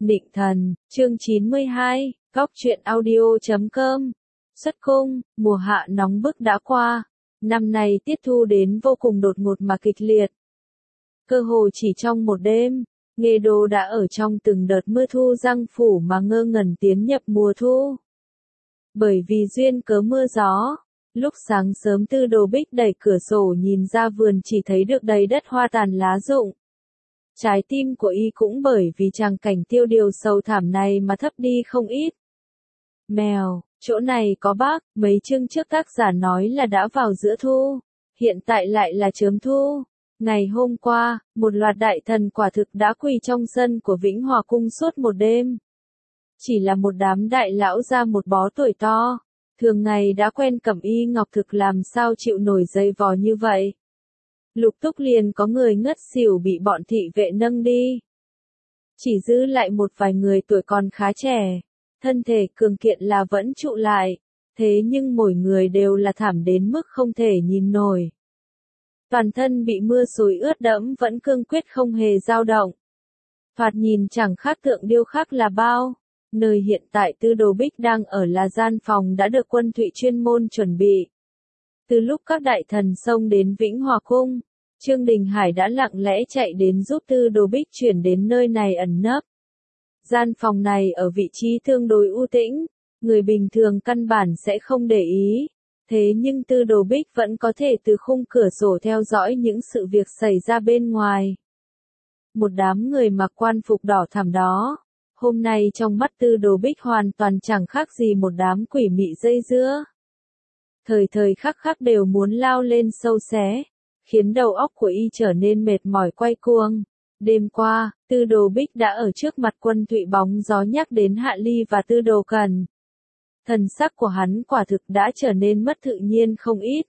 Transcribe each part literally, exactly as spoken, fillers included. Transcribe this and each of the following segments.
Nịnh Thần, chương chín mươi hai, góc truyện audio chấm com. Xuất cung, mùa hạ nóng bức đã qua. Năm nay tiết thu đến vô cùng đột ngột mà kịch liệt. Cơ hồ chỉ trong một đêm, Nghê Đô đã ở trong từng đợt mưa thu giăng phủ mà ngơ ngẩn tiến nhập mùa thu. Bởi vì duyên cớ mưa gió, lúc sáng sớm Tư Đồ Bích đẩy cửa sổ nhìn ra vườn chỉ thấy được đầy đất hoa tàn lá rụng. Trái tim của y cũng bởi vì tràng cảnh tiêu điều sầu thảm này mà thấp đi không ít. Mèo, chỗ này có bác, mấy chương trước tác giả nói là đã vào giữa thu, hiện tại lại là chớm thu. Ngày hôm qua, một loạt đại thần quả thực đã quỳ trong sân của Vĩnh Hòa Cung suốt một đêm. Chỉ là một đám đại lão ra một bó tuổi to, thường ngày đã quen cẩm y ngọc thực làm sao chịu nổi dây vò như vậy. Lục túc liền có người ngất xỉu bị bọn thị vệ nâng đi. Chỉ giữ lại một vài người tuổi còn khá trẻ, thân thể cường kiện là vẫn trụ lại, thế nhưng mỗi người đều là thảm đến mức không thể nhìn nổi. Toàn thân bị mưa xối ướt đẫm vẫn cương quyết không hề dao động. Thoạt nhìn chẳng khác tượng điêu khắc là bao. Nơi hiện tại Tư Đồ Bích đang ở là gian phòng đã được quân Thụy chuyên môn chuẩn bị. Từ lúc các đại thần xông đến Vĩnh Hòa Cung, Trương Đình Hải đã lặng lẽ chạy đến giúp Tư Đồ Bích chuyển đến nơi này ẩn nấp. Gian phòng này ở vị trí tương đối u tĩnh, người bình thường căn bản sẽ không để ý. Thế nhưng Tư Đồ Bích vẫn có thể từ khung cửa sổ theo dõi những sự việc xảy ra bên ngoài. Một đám người mặc quan phục đỏ thẳm đó, hôm nay trong mắt Tư Đồ Bích hoàn toàn chẳng khác gì một đám quỷ mị dây dưa. Thời thời khắc khắc đều muốn lao lên sâu xé, khiến đầu óc của y trở nên mệt mỏi quay cuồng. Đêm qua, Tư Đồ Bích đã ở trước mặt quân Thụy bóng gió nhắc đến Hạ Ly và Tư Đồ Cần. Thần sắc của hắn quả thực đã trở nên mất tự nhiên không ít.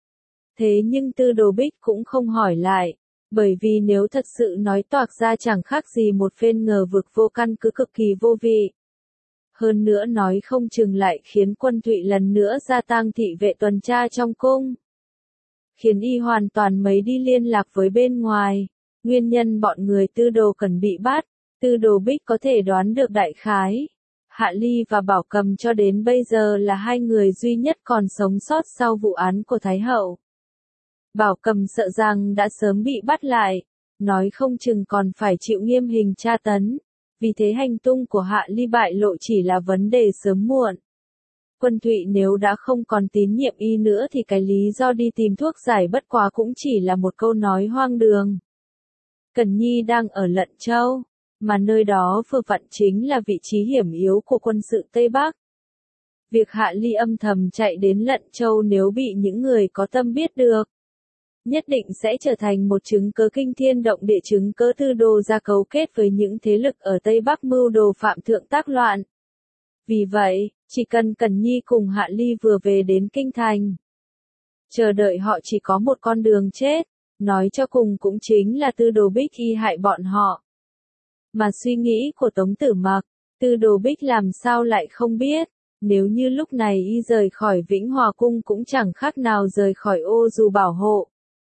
Thế nhưng Tư Đồ Bích cũng không hỏi lại, bởi vì nếu thật sự nói toạc ra chẳng khác gì một phen ngờ vực vô căn cứ cực kỳ vô vị. Hơn nữa nói không chừng lại khiến quân Thụy lần nữa gia tăng thị vệ tuần tra trong cung. Khiến y hoàn toàn mấy đi liên lạc với bên ngoài. Nguyên nhân bọn người Tư Đồ Cần bị bắt, Tư Đồ Bích có thể đoán được đại khái. Hạ Ly và Bảo Cầm cho đến bây giờ là hai người duy nhất còn sống sót sau vụ án của Thái Hậu. Bảo Cầm sợ rằng đã sớm bị bắt lại, nói không chừng còn phải chịu nghiêm hình tra tấn, vì thế hành tung của Hạ Ly bại lộ chỉ là vấn đề sớm muộn. Quân Thụy nếu đã không còn tín nhiệm y nữa thì cái lý do đi tìm thuốc giải bất quá cũng chỉ là một câu nói hoang đường. Cần Nhi đang ở Lận Châu, mà nơi đó vừa vặn chính là vị trí hiểm yếu của quân sự Tây Bắc. Việc Hạ Ly âm thầm chạy đến Lận Châu nếu bị những người có tâm biết được, nhất định sẽ trở thành một chứng cớ kinh thiên động địa, chứng cớ Tư Đồ ra cấu kết với những thế lực ở Tây Bắc mưu đồ phạm thượng tác loạn. Vì vậy, chỉ cần Cần Nhi cùng Hạ Ly vừa về đến Kinh Thành, chờ đợi họ chỉ có một con đường chết, nói cho cùng cũng chính là Tư Đồ Bích y hại bọn họ. Mà suy nghĩ của Tống Tử Mặc, Tư Đồ Bích làm sao lại không biết, nếu như lúc này y rời khỏi Vĩnh Hòa Cung cũng chẳng khác nào rời khỏi ô dù bảo hộ.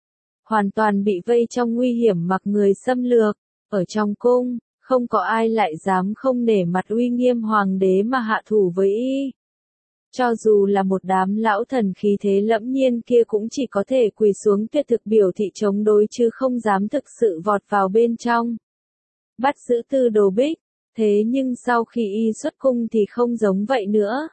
Hoàn toàn bị vây trong nguy hiểm mặc người xâm lược, ở trong cung, không có ai lại dám không nể mặt uy nghiêm hoàng đế mà hạ thủ với y. Cho dù là một đám lão thần khí thế lẫm nhiên kia cũng chỉ có thể quỳ xuống tuyệt thực biểu thị chống đối chứ không dám thực sự vọt vào bên trong. Bắt giữ Tư Đồ Bích, thế nhưng sau khi y xuất cung thì không giống vậy nữa.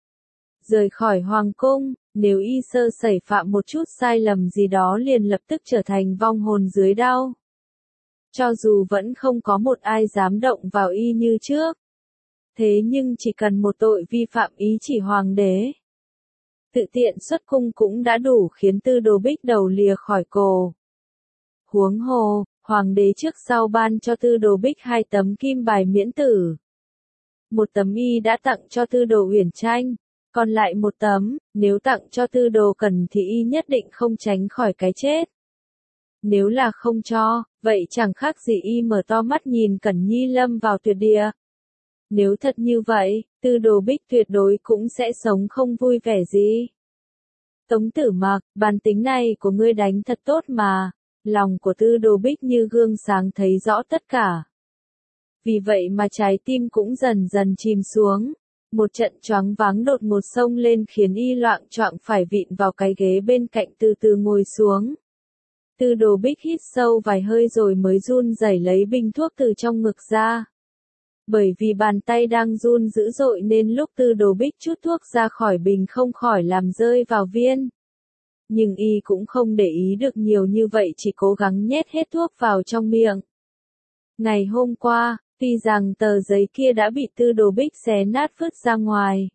Rời khỏi hoàng cung, nếu y sơ sẩy phạm một chút sai lầm gì đó liền lập tức trở thành vong hồn dưới đao. Cho dù vẫn không có một ai dám động vào y như trước. Thế nhưng chỉ cần một tội vi phạm ý chỉ hoàng đế, tự tiện xuất cung cũng đã đủ khiến Tư Đồ Bích đầu lìa khỏi cổ. Huống hồ, hoàng đế trước sau ban cho Tư Đồ Bích hai tấm kim bài miễn tử. Một tấm y đã tặng cho Tư Đồ Uyển Tranh, còn lại một tấm, nếu tặng cho Tư Đồ Cần thì y nhất định không tránh khỏi cái chết. Nếu là không cho, vậy chẳng khác gì y mở to mắt nhìn Cẩn Nhi lâm vào tuyệt địa. Nếu thật như vậy, Tư Đồ Bích tuyệt đối cũng sẽ sống không vui vẻ gì. Tống Tử Mặc, bản tính này của ngươi đánh thật tốt mà. Lòng của Tư Đồ Bích như gương sáng thấy rõ tất cả. Vì vậy mà trái tim cũng dần dần chìm xuống. Một trận choáng váng đột ngột xông lên khiến y loạng choạng phải vịn vào cái ghế bên cạnh từ từ ngồi xuống. Tư Đồ Bích hít sâu vài hơi rồi mới run rẩy lấy bình thuốc từ trong ngực ra. Bởi vì bàn tay đang run dữ dội nên lúc Tư Đồ Bích chút thuốc ra khỏi bình không khỏi làm rơi vào viên. Nhưng y cũng không để ý được nhiều như vậy, chỉ cố gắng nhét hết thuốc vào trong miệng. Ngày hôm qua, tuy rằng tờ giấy kia đã bị Tư Đồ Bích xé nát vứt ra ngoài.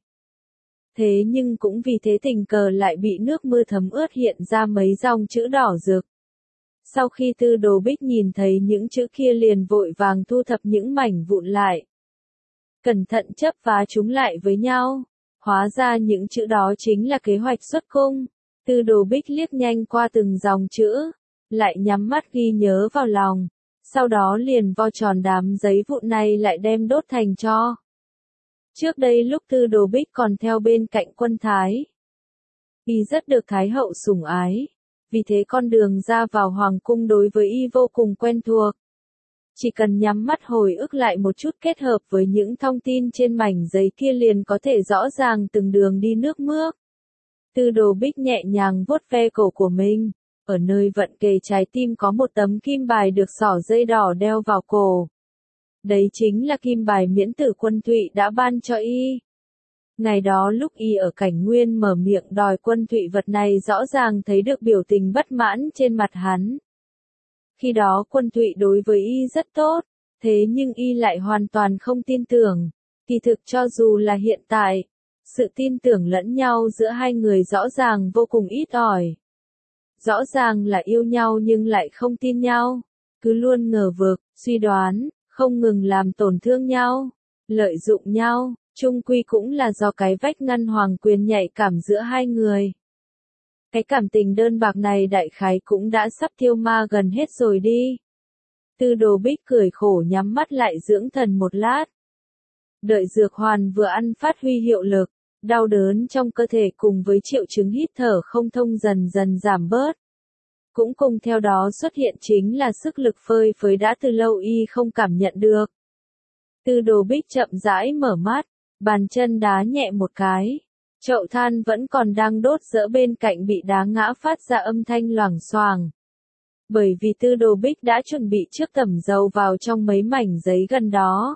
Thế nhưng cũng vì thế tình cờ lại bị nước mưa thấm ướt hiện ra mấy dòng chữ đỏ rực. Sau khi Tư Đồ Bích nhìn thấy những chữ kia liền vội vàng thu thập những mảnh vụn lại. Cẩn thận chấp vá chúng lại với nhau. Hóa ra những chữ đó chính là kế hoạch xuất cung. Tư Đồ Bích liếc nhanh qua từng dòng chữ, lại nhắm mắt ghi nhớ vào lòng. Sau đó liền vo tròn đám giấy vụn này lại đem đốt thành tro. Trước đây lúc Tư Đồ Bích còn theo bên cạnh quân Thái, y rất được Thái hậu sủng ái. Vì thế con đường ra vào hoàng cung đối với y vô cùng quen thuộc. Chỉ cần nhắm mắt hồi ức lại một chút kết hợp với những thông tin trên mảnh giấy kia liền có thể rõ ràng từng đường đi nước bước. Tư Đồ Bích nhẹ nhàng vuốt ve cổ của mình. Ở nơi vận kề trái tim có một tấm kim bài được xỏ dây đỏ đeo vào cổ. Đấy chính là kim bài miễn tử Quân Thụy đã ban cho y. Ngày đó lúc y ở Cảnh Nguyên mở miệng đòi Quân Thụy vật này rõ ràng thấy được biểu tình bất mãn trên mặt hắn. Khi đó Quân Thụy đối với y rất tốt, thế nhưng y lại hoàn toàn không tin tưởng. Kỳ thực cho dù là hiện tại, sự tin tưởng lẫn nhau giữa hai người rõ ràng vô cùng ít ỏi. Rõ ràng là yêu nhau nhưng lại không tin nhau, cứ luôn ngờ vực, suy đoán, không ngừng làm tổn thương nhau, lợi dụng nhau, chung quy cũng là do cái vách ngăn hoàng quyền nhạy cảm giữa hai người. Cái cảm tình đơn bạc này đại khái cũng đã sắp tiêu ma gần hết rồi đi. Tư Đồ Bích cười khổ nhắm mắt lại dưỡng thần một lát. Đợi dược hoàn vừa ăn phát huy hiệu lực, đau đớn trong cơ thể cùng với triệu chứng hít thở không thông dần dần giảm bớt. Cũng cùng theo đó xuất hiện chính là sức lực phơi phới đã từ lâu y không cảm nhận được. Tư Đồ Bích chậm rãi mở mắt, bàn chân đá nhẹ một cái. Chậu than vẫn còn đang đốt dỡ bên cạnh bị đá ngã phát ra âm thanh loảng xoảng. Bởi vì Tư Đồ Bích đã chuẩn bị trước tẩm dầu vào trong mấy mảnh giấy gần đó.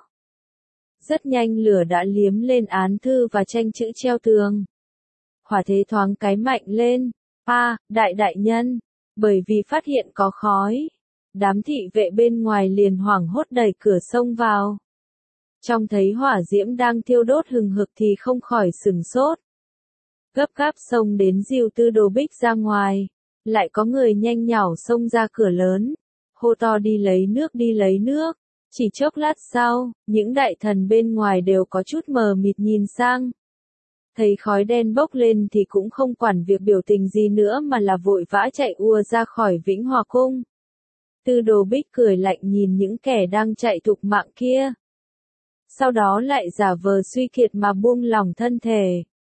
Rất nhanh lửa đã liếm lên án thư và tranh chữ treo tường. Hỏa thế thoáng cái mạnh lên. A, đại đại nhân. Bởi vì phát hiện có khói, đám thị vệ bên ngoài liền hoảng hốt đẩy cửa xông vào. Trông thấy hỏa diễm đang thiêu đốt hừng hực thì không khỏi sửng sốt. Gấp gáp xông đến dìu Tư Đồ Bích ra ngoài. Lại có người nhanh nhảu xông ra cửa lớn. Hô to đi lấy nước đi lấy nước. Chỉ chốc lát sau, những đại thần bên ngoài đều có chút mờ mịt nhìn sang. Thấy khói đen bốc lên thì cũng không quản việc biểu tình gì nữa mà là vội vã chạy ùa ra khỏi Vĩnh Hòa Cung. Tư Đồ Bích cười lạnh nhìn những kẻ đang chạy thục mạng kia. Sau đó lại giả vờ suy kiệt mà buông lỏng thân thể.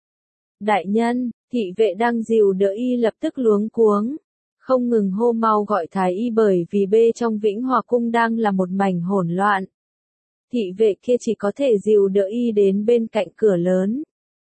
Đại nhân, thị vệ đang dìu đỡ y lập tức luống cuống. Không ngừng hô mau gọi thái y bởi vì bê trong Vĩnh Hòa Cung đang là một mảnh hỗn loạn. Thị vệ kia chỉ có thể dìu đỡ y đến bên cạnh cửa lớn.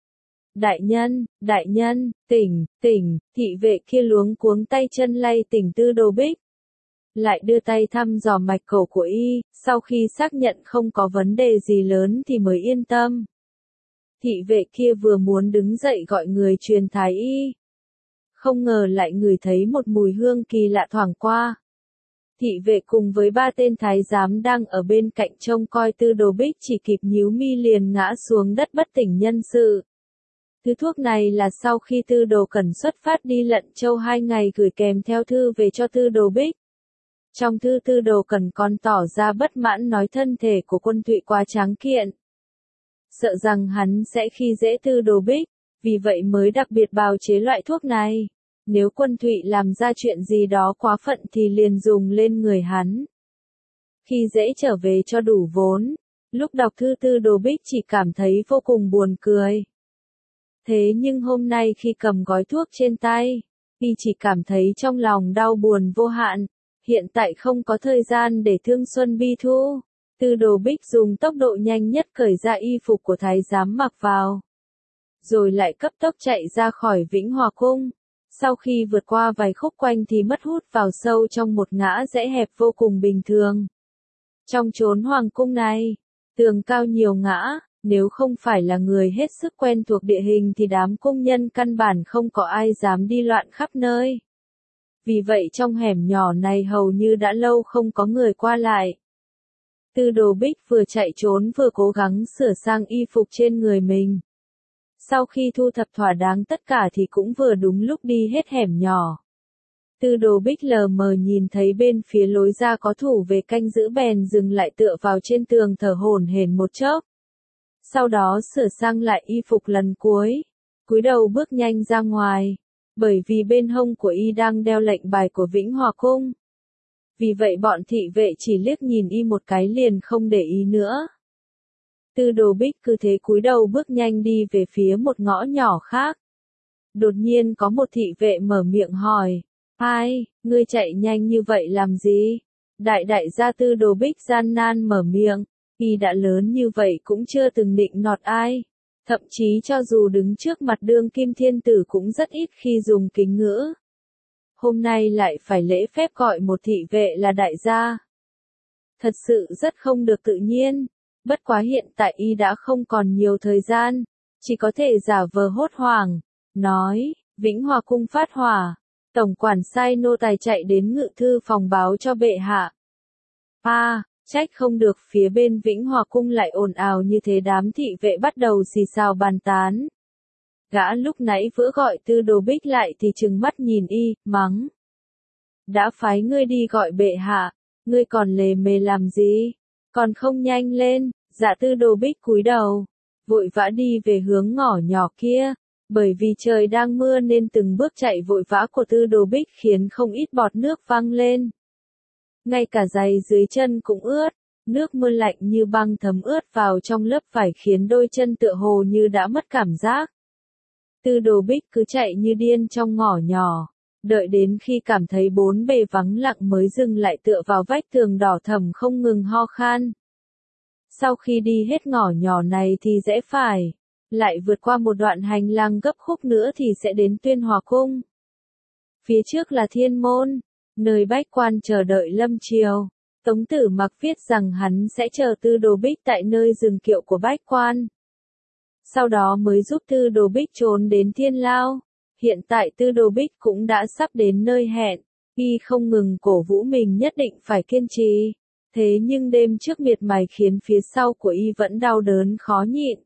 Đại nhân, đại nhân, tỉnh, tỉnh, thị vệ kia luống cuống tay chân lay tỉnh Tư Đồ Bích. Lại đưa tay thăm dò mạch cổ của y, sau khi xác nhận không có vấn đề gì lớn thì mới yên tâm. Thị vệ kia vừa muốn đứng dậy gọi người truyền thái y. Không ngờ lại ngửi thấy một mùi hương kỳ lạ thoảng qua. Thị vệ cùng với ba tên thái giám đang ở bên cạnh trông coi Tư Đồ Bích chỉ kịp nhíu mi liền ngã xuống đất bất tỉnh nhân sự. Thứ thuốc này là sau khi Tư Đồ Cẩn xuất phát đi Lận Châu hai ngày gửi kèm theo thư về cho Tư Đồ Bích. Trong thư Tư Đồ Cẩn còn tỏ ra bất mãn nói thân thể của Quân Thụy quá tráng kiện. Sợ rằng hắn sẽ khi dễ Tư Đồ Bích, vì vậy mới đặc biệt bào chế loại thuốc này. Nếu Quân Thụy làm ra chuyện gì đó quá phận thì liền dùng lên người hắn. Khi dễ trở về cho đủ vốn, lúc đọc thư Tư Đồ Bích chỉ cảm thấy vô cùng buồn cười. Thế nhưng hôm nay khi cầm gói thuốc trên tay, y chỉ cảm thấy trong lòng đau buồn vô hạn, hiện tại không có thời gian để thương xuân bi thu. Tư Đồ Bích dùng tốc độ nhanh nhất cởi ra y phục của thái giám mặc vào. Rồi lại cấp tốc chạy ra khỏi Vĩnh Hòa Cung. Sau khi vượt qua vài khúc quanh thì mất hút vào sâu trong một ngã rẽ hẹp vô cùng bình thường. Trong chốn hoàng cung này, tường cao nhiều ngã, nếu không phải là người hết sức quen thuộc địa hình thì đám cung nhân căn bản không có ai dám đi loạn khắp nơi. Vì vậy trong hẻm nhỏ này hầu như đã lâu không có người qua lại. Tư Đồ Bích vừa chạy trốn vừa cố gắng sửa sang y phục trên người mình. Sau khi thu thập thỏa đáng tất cả thì cũng vừa đúng lúc đi hết hẻm nhỏ. Tư Đồ Bích lờ mờ nhìn thấy bên phía lối ra có thủ về canh giữ bèn dừng lại tựa vào trên tường thở hổn hển một chốc. Sau đó sửa sang lại y phục lần cuối, cúi đầu bước nhanh ra ngoài, bởi vì bên hông của y đang đeo lệnh bài của Vĩnh Hòa Cung. Vì vậy bọn thị vệ chỉ liếc nhìn y một cái liền không để ý nữa. Tư Đồ Bích cứ thế cúi đầu bước nhanh đi về phía một ngõ nhỏ khác. Đột nhiên có một thị vệ mở miệng hỏi, ai, ngươi chạy nhanh như vậy làm gì? Đại đại gia Tư Đồ Bích gian nan mở miệng, y đã lớn như vậy cũng chưa từng nịnh nọt ai. Thậm chí cho dù đứng trước mặt đương kim thiên tử cũng rất ít khi dùng kính ngữ. Hôm nay lại phải lễ phép gọi một thị vệ là đại gia. Thật sự rất không được tự nhiên. Bất quá hiện tại y đã không còn nhiều thời gian, chỉ có thể giả vờ hốt hoảng, nói, Vĩnh Hòa Cung phát hỏa, tổng quản sai nô tài chạy đến ngự thư phòng báo cho bệ hạ. A, à, trách không được phía bên Vĩnh Hòa Cung lại ồn ào như thế, đám thị vệ bắt đầu xì xào bàn tán. Gã lúc nãy vừa gọi Tư Đồ Bích lại thì trừng mắt nhìn y, mắng. Đã phái ngươi đi gọi bệ hạ, ngươi còn lề mề làm gì? Còn không nhanh lên. Dạ Tư Đồ Bích cúi đầu, vội vã đi về hướng ngõ nhỏ kia, bởi vì trời đang mưa nên từng bước chạy vội vã của Tư Đồ Bích khiến không ít bọt nước văng lên. Ngay cả giày dưới chân cũng ướt, nước mưa lạnh như băng thấm ướt vào trong lớp vải khiến đôi chân tựa hồ như đã mất cảm giác. Tư Đồ Bích cứ chạy như điên trong ngõ nhỏ, đợi đến khi cảm thấy bốn bề vắng lặng mới dừng lại tựa vào vách tường đỏ thẫm không ngừng ho khan. Sau khi đi hết ngõ nhỏ này thì rẽ phải, lại vượt qua một đoạn hành lang gấp khúc nữa thì sẽ đến Tuyên Hòa Cung. Phía trước là Thiên Môn, nơi bách quan chờ đợi lâm triều. Tống Tử Mặc viết rằng hắn sẽ chờ Tư Đồ Bích tại nơi dừng kiệu của bách quan. Sau đó mới giúp Tư Đồ Bích trốn đến Thiên Lao. Hiện tại Tư Đồ Bích cũng đã sắp đến nơi hẹn, y không ngừng cổ vũ mình nhất định phải kiên trì. Thế nhưng đêm trước miệt mài khiến phía sau của y vẫn đau đớn khó nhịn.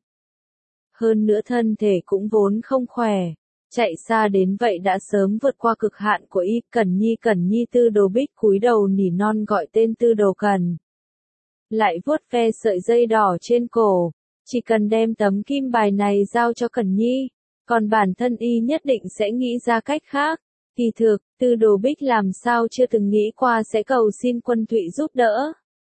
Hơn nữa thân thể cũng vốn không khỏe. Chạy xa đến vậy đã sớm vượt qua cực hạn của y. Cẩn Nhi Cẩn Nhi Tư Đồ Bích cúi đầu nỉ non gọi tên Tư Đồ Cần. Lại vuốt ve sợi dây đỏ trên cổ. Chỉ cần đem tấm kim bài này giao cho Cẩn Nhi, còn bản thân y nhất định sẽ nghĩ ra cách khác. Kỳ thực, Tư Đồ Bích làm sao chưa từng nghĩ qua sẽ cầu xin Quân Thụy giúp đỡ.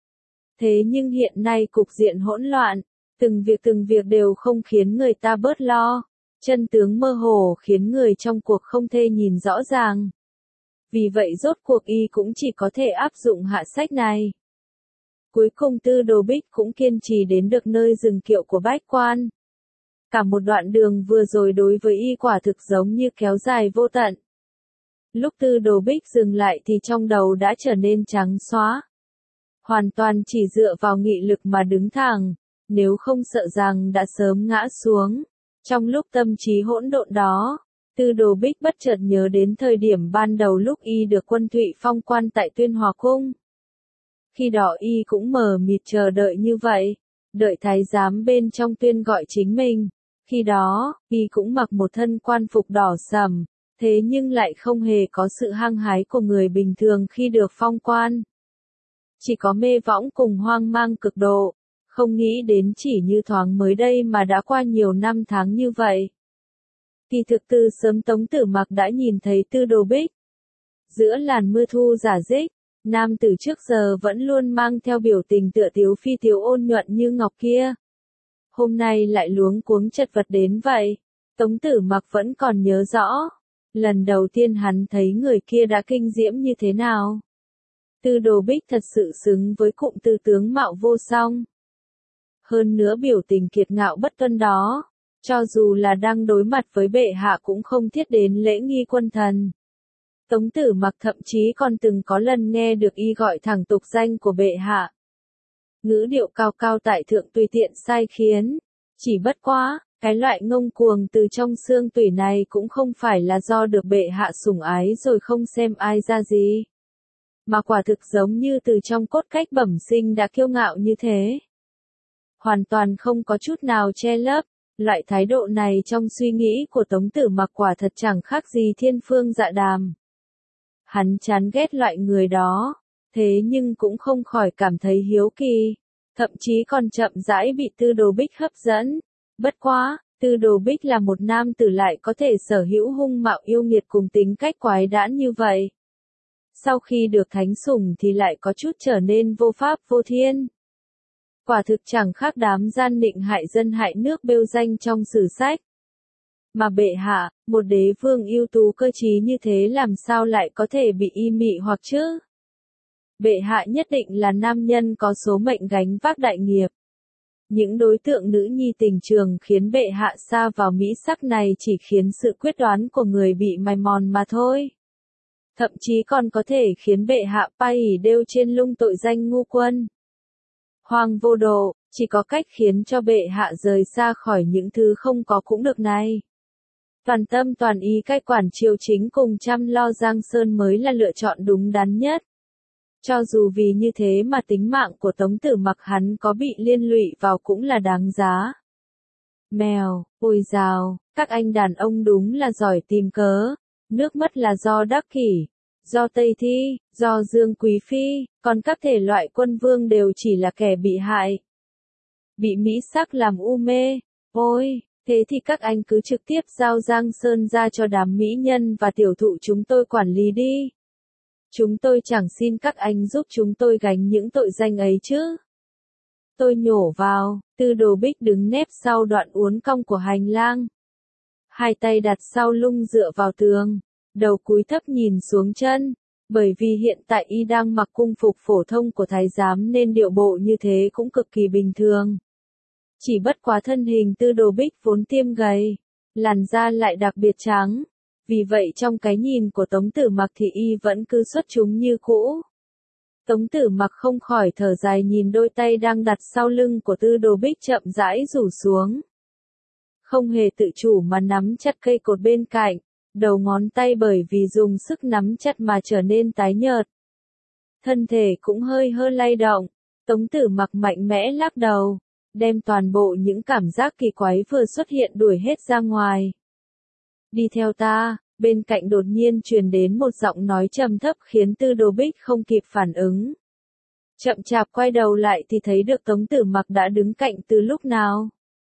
Thế nhưng hiện nay cục diện hỗn loạn, từng việc từng việc đều không khiến người ta bớt lo, chân tướng mơ hồ khiến người trong cuộc không thể nhìn rõ ràng. Vì vậy rốt cuộc y cũng chỉ có thể áp dụng hạ sách này. Cuối cùng Tư Đồ Bích cũng kiên trì đến được nơi dừng kiệu của bách quan. Cả một đoạn đường vừa rồi đối với y quả thực giống như kéo dài vô tận. Lúc Tư Đồ Bích dừng lại thì trong đầu đã trở nên trắng xóa. Hoàn toàn chỉ dựa vào nghị lực mà đứng thẳng, nếu không sợ rằng đã sớm ngã xuống. Trong lúc tâm trí hỗn độn đó, Tư Đồ Bích bất chợt nhớ đến thời điểm ban đầu lúc y được Quân Thụy phong quan tại Tuyên Hòa Cung. Khi đó y cũng mờ mịt chờ đợi như vậy, đợi thái giám bên trong tuyên gọi chính mình. Khi đó, y cũng mặc một thân quan phục đỏ sẫm, thế nhưng lại không hề có sự hăng hái của người bình thường khi được phong quan. Chỉ có mê võng cùng hoang mang cực độ, không nghĩ đến chỉ như thoáng mới đây mà đã qua nhiều năm tháng như vậy. Kỳ thực từ sớm Tống Tử Mặc đã nhìn thấy Tư Đồ Bích. Giữa làn mưa thu rả rích, nam tử trước giờ vẫn luôn mang theo biểu tình tựa tiếu phi tiếu ôn nhuận như ngọc kia. Hôm nay lại luống cuống chật vật đến vậy. Tống Tử Mặc vẫn còn nhớ rõ. Lần đầu tiên hắn thấy người kia đã kinh diễm như thế nào. Tư Đồ Bích thật sự xứng với cụm từ tướng mạo vô song. Hơn nữa biểu tình kiệt ngạo bất tuân đó, cho dù là đang đối mặt với bệ hạ cũng không thiết đến lễ nghi quân thần. Tống Tử Mặc thậm chí còn từng có lần nghe được y gọi thẳng tục danh của bệ hạ. Ngữ điệu cao cao tại thượng tùy tiện sai khiến. Chỉ bất quá, cái loại ngông cuồng từ trong xương tủy này cũng không phải là do được bệ hạ sủng ái rồi không xem ai ra gì. Mà quả thực giống như từ trong cốt cách bẩm sinh đã kiêu ngạo như thế. Hoàn toàn không có chút nào che lấp, loại thái độ này trong suy nghĩ của Tống Tử Mặc quả thật chẳng khác gì thiên phương dạ đàm. Hắn chán ghét loại người đó, thế nhưng cũng không khỏi cảm thấy hiếu kỳ, thậm chí còn chậm rãi bị Tư Đồ Bích hấp dẫn. Bất quá, Tư Đồ Bích là một nam tử lại có thể sở hữu hung mạo yêu nghiệt cùng tính cách quái đản như vậy. Sau khi được thánh sủng thì lại có chút trở nên vô pháp vô thiên. Quả thực chẳng khác đám gian nịnh hại dân hại nước bêu danh trong sử sách. Mà bệ hạ, một đế vương ưu tú cơ trí như thế làm sao lại có thể bị y mị hoặc chứ? Bệ hạ nhất định là nam nhân có số mệnh gánh vác đại nghiệp. Những đối tượng nữ nhi tình trường khiến bệ hạ sa vào mỹ sắc này chỉ khiến sự quyết đoán của người bị mài mòn mà thôi. Thậm chí còn có thể khiến bệ hạ pai ỉ đêu trên lung tội danh ngu quân. Hoàng vô độ, chỉ có cách khiến cho bệ hạ rời xa khỏi những thứ không có cũng được này. Toàn tâm toàn ý cai quản triều chính cùng chăm lo Giang Sơn mới là lựa chọn đúng đắn nhất. Cho dù vì như thế mà tính mạng của Tống Tử Mặc hắn có bị liên lụy vào cũng là đáng giá. Mèo, ôi dào, các anh đàn ông đúng là giỏi tìm cớ. Nước mất là do Đắc Kỷ, do Tây Thi, do Dương Quý Phi, còn các thể loại quân vương đều chỉ là kẻ bị hại. Bị mỹ sắc làm u mê, ôi, thế thì các anh cứ trực tiếp giao Giang Sơn ra cho đám mỹ nhân và tiểu thụ chúng tôi quản lý đi. Chúng tôi chẳng xin các anh giúp chúng tôi gánh những tội danh ấy chứ. Tôi nhổ vào, Tư Đồ Bích đứng nép sau đoạn uốn cong của hành lang. Hai tay đặt sau lưng dựa vào tường, đầu cúi thấp nhìn xuống chân, bởi vì hiện tại y đang mặc cung phục phổ thông của thái giám nên điệu bộ như thế cũng cực kỳ bình thường. Chỉ bất quá thân hình Tư Đồ Bích vốn tiêm gầy, làn da lại đặc biệt trắng, vì vậy trong cái nhìn của Tống Tử Mặc thì y vẫn cứ xuất chúng như cũ. Tống Tử Mặc không khỏi thở dài nhìn đôi tay đang đặt sau lưng của Tư Đồ Bích chậm rãi rủ xuống. Không hề tự chủ mà nắm chặt cây cột bên cạnh, đầu ngón tay bởi vì dùng sức nắm chặt mà trở nên tái nhợt. Thân thể cũng hơi hơi lay động, Tống Tử Mặc mạnh mẽ lắc đầu, đem toàn bộ những cảm giác kỳ quái vừa xuất hiện đuổi hết ra ngoài. Đi theo ta, bên cạnh đột nhiên truyền đến một giọng nói trầm thấp khiến Tư Đồ Bích không kịp phản ứng. Chậm chạp quay đầu lại thì thấy được Tống Tử Mặc đã đứng cạnh từ lúc nào.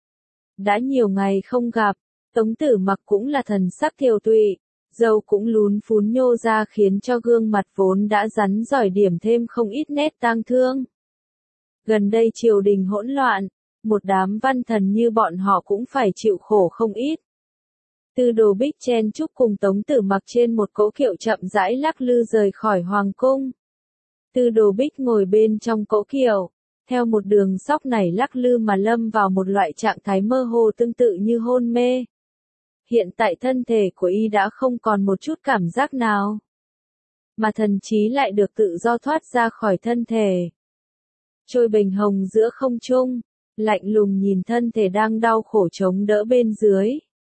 Đã nhiều ngày không gặp, Tống Tử Mặc cũng là thần sắc thiều tụy, râu cũng lún phún nhô ra khiến cho gương mặt vốn đã rắn giỏi điểm thêm không ít nét tang thương. Gần đây triều đình hỗn loạn, một đám văn thần như bọn họ cũng phải chịu khổ không ít. Tư Đồ Bích chen chúc cùng Tống Tử Mặc trên một cỗ kiệu chậm rãi lắc lư rời khỏi hoàng cung. Tư Đồ Bích ngồi bên trong cỗ kiệu, theo một đường sóc nảy lắc lư mà lâm vào một loại trạng thái mơ hồ tương tự như hôn mê. Hiện tại thân thể của y đã không còn một chút cảm giác nào, mà thần trí lại được tự do thoát ra khỏi thân thể. Trôi bềnh hồng giữa không trung, lạnh lùng nhìn thân thể đang đau khổ chống đỡ bên dưới.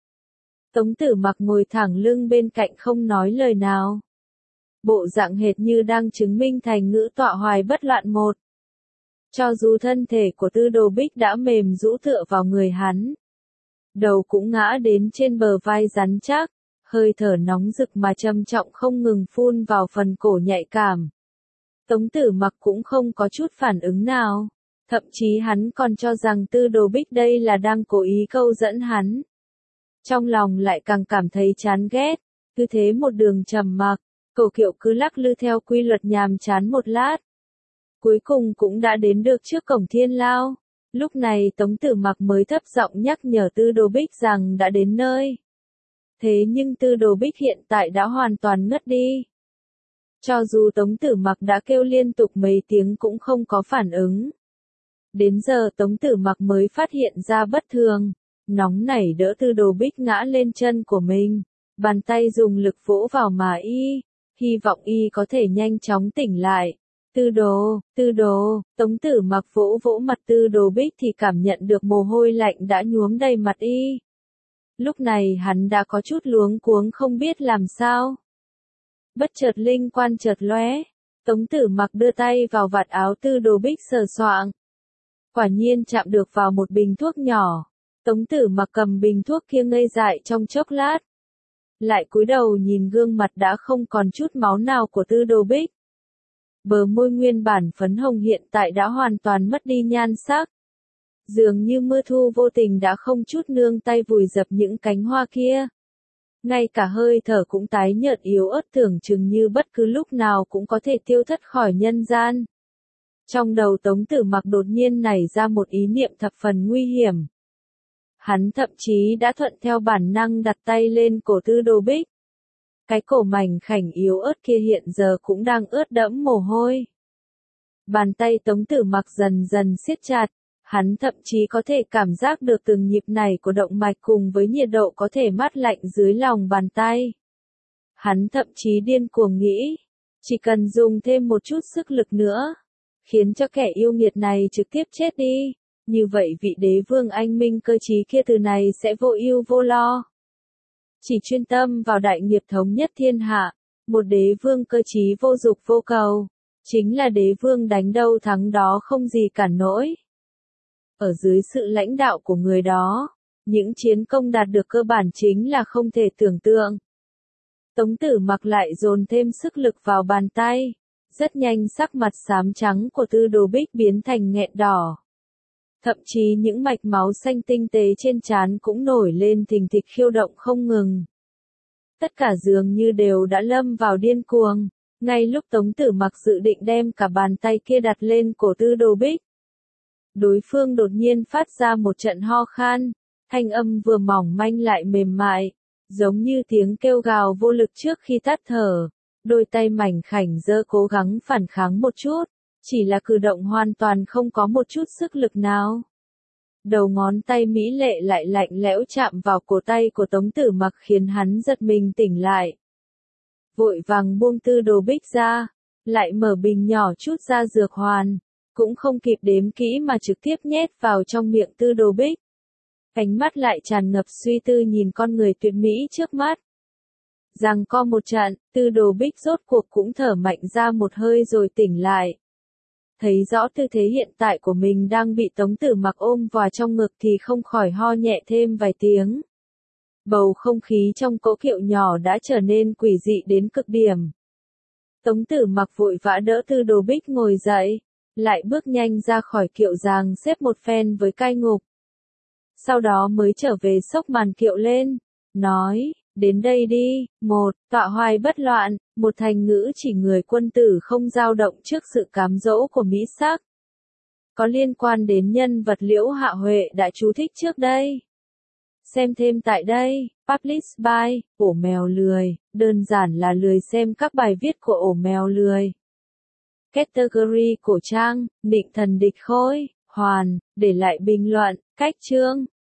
Tống Tử Mặc ngồi thẳng lưng bên cạnh không nói lời nào. Bộ dạng hệt như đang chứng minh thành ngữ tọa hoài bất loạn một. Cho dù thân thể của Tư Đồ Bích đã mềm rũ tựa vào người hắn, đầu cũng ngã đến trên bờ vai rắn chắc, hơi thở nóng rực mà trầm trọng không ngừng phun vào phần cổ nhạy cảm. Tống Tử Mặc cũng không có chút phản ứng nào, thậm chí hắn còn cho rằng Tư Đồ Bích đây là đang cố ý câu dẫn hắn. Trong lòng lại càng cảm thấy chán ghét, cứ thế một đường trầm mặc, cổ kiệu cứ lắc lư theo quy luật nhàm chán một lát. Cuối cùng cũng đã đến được trước cổng Thiên Lao, lúc này Tống Tử Mặc mới thấp giọng nhắc nhở Tư Đồ Bích rằng đã đến nơi. Thế nhưng Tư Đồ Bích hiện tại đã hoàn toàn ngất đi. Cho dù Tống Tử Mặc đã kêu liên tục mấy tiếng cũng không có phản ứng. Đến giờ Tống Tử Mặc mới phát hiện ra bất thường, nóng nảy đỡ Tư Đồ Bích ngã lên chân của mình, bàn tay dùng lực vỗ vào má y, hy vọng y có thể nhanh chóng tỉnh lại. Tư Đồ, Tư Đồ, Tống Tử Mặc vỗ vỗ mặt Tư Đồ Bích thì cảm nhận được mồ hôi lạnh đã nhuốm đầy mặt y. Lúc này hắn đã có chút luống cuống không biết làm sao. Bất chợt linh quan chợt lóe, Tống Tử Mặc đưa tay vào vạt áo Tư Đồ Bích sờ soạng. Quả nhiên chạm được vào một bình thuốc nhỏ. Tống Tử Mặc cầm bình thuốc kia ngây dại trong chốc lát. Lại cúi đầu nhìn gương mặt đã không còn chút máu nào của Tư Đồ Bích. Bờ môi nguyên bản phấn hồng hiện tại đã hoàn toàn mất đi nhan sắc. Dường như mưa thu vô tình đã không chút nương tay vùi dập những cánh hoa kia. Ngay cả hơi thở cũng tái nhợt yếu ớt tưởng chừng như bất cứ lúc nào cũng có thể tiêu thất khỏi nhân gian. Trong đầu Tống Tử Mặc đột nhiên nảy ra một ý niệm thập phần nguy hiểm. Hắn thậm chí đã thuận theo bản năng đặt tay lên cổ Tư Đồ Bích. Cái cổ mảnh khảnh yếu ớt kia hiện giờ cũng đang ướt đẫm mồ hôi. Bàn tay Tống Tử Mặc dần dần siết chặt, hắn thậm chí có thể cảm giác được từng nhịp này của động mạch cùng với nhiệt độ có thể mát lạnh dưới lòng bàn tay. Hắn thậm chí điên cuồng nghĩ, chỉ cần dùng thêm một chút sức lực nữa, khiến cho kẻ yêu nghiệt này trực tiếp chết đi, như vậy vị đế vương anh minh cơ trí kia từ này sẽ vô ưu vô lo. Chỉ chuyên tâm vào đại nghiệp thống nhất thiên hạ, một đế vương cơ trí vô dục vô cầu, chính là đế vương đánh đâu thắng đó không gì cản nổi. Ở dưới sự lãnh đạo của người đó, những chiến công đạt được cơ bản chính là không thể tưởng tượng. Tống Tử Mặc lại dồn thêm sức lực vào bàn tay, rất nhanh sắc mặt xám trắng của Tư Đồ Bích biến thành nghẹn đỏ. Thậm chí những mạch máu xanh tinh tế trên trán cũng nổi lên thình thịch khiêu động không ngừng. Tất cả dường như đều đã lâm vào điên cuồng, ngay lúc Tống Tử Mặc dự định đem cả bàn tay kia đặt lên cổ Tư Đồ Bích. Đối phương đột nhiên phát ra một trận ho khan, thanh âm vừa mỏng manh lại mềm mại, giống như tiếng kêu gào vô lực trước khi tắt thở. Đôi tay mảnh khảnh giơ cố gắng phản kháng một chút, chỉ là cử động hoàn toàn không có một chút sức lực nào. Đầu ngón tay mỹ lệ lại lạnh lẽo chạm vào cổ tay của Tống Tử Mặc khiến hắn giật mình tỉnh lại. Vội vàng buông Tư Đồ Bích ra, lại mở bình nhỏ chút ra dược hoàn, cũng không kịp đếm kỹ mà trực tiếp nhét vào trong miệng Tư Đồ Bích. Ánh mắt lại tràn ngập suy tư nhìn con người tuyệt mỹ trước mắt. Giằng co một trận, Tư Đồ Bích rốt cuộc cũng thở mạnh ra một hơi rồi tỉnh lại. Thấy rõ tư thế hiện tại của mình đang bị Tống Tử Mặc ôm vào trong ngực thì không khỏi ho nhẹ thêm vài tiếng. Bầu không khí trong cỗ kiệu nhỏ đã trở nên quỷ dị đến cực điểm. Tống Tử Mặc vội vã đỡ Tư Đồ Bích ngồi dậy, lại bước nhanh ra khỏi kiệu dàng xếp một phen với cai ngục. Sau đó mới trở về xốc màn kiệu lên, nói, đến đây đi, một, tọa hoài bất loạn, một thành ngữ chỉ người quân tử không dao động trước sự cám dỗ của mỹ sắc. Có liên quan đến nhân vật Liễu Hạ Huệ đã chú thích trước đây. Xem thêm tại đây, Publish by, ổ mèo lười, đơn giản là lười xem các bài viết của ổ mèo lười. Category cổ trang, định thần địch khôi, hoàn, để lại bình luận, cách chương.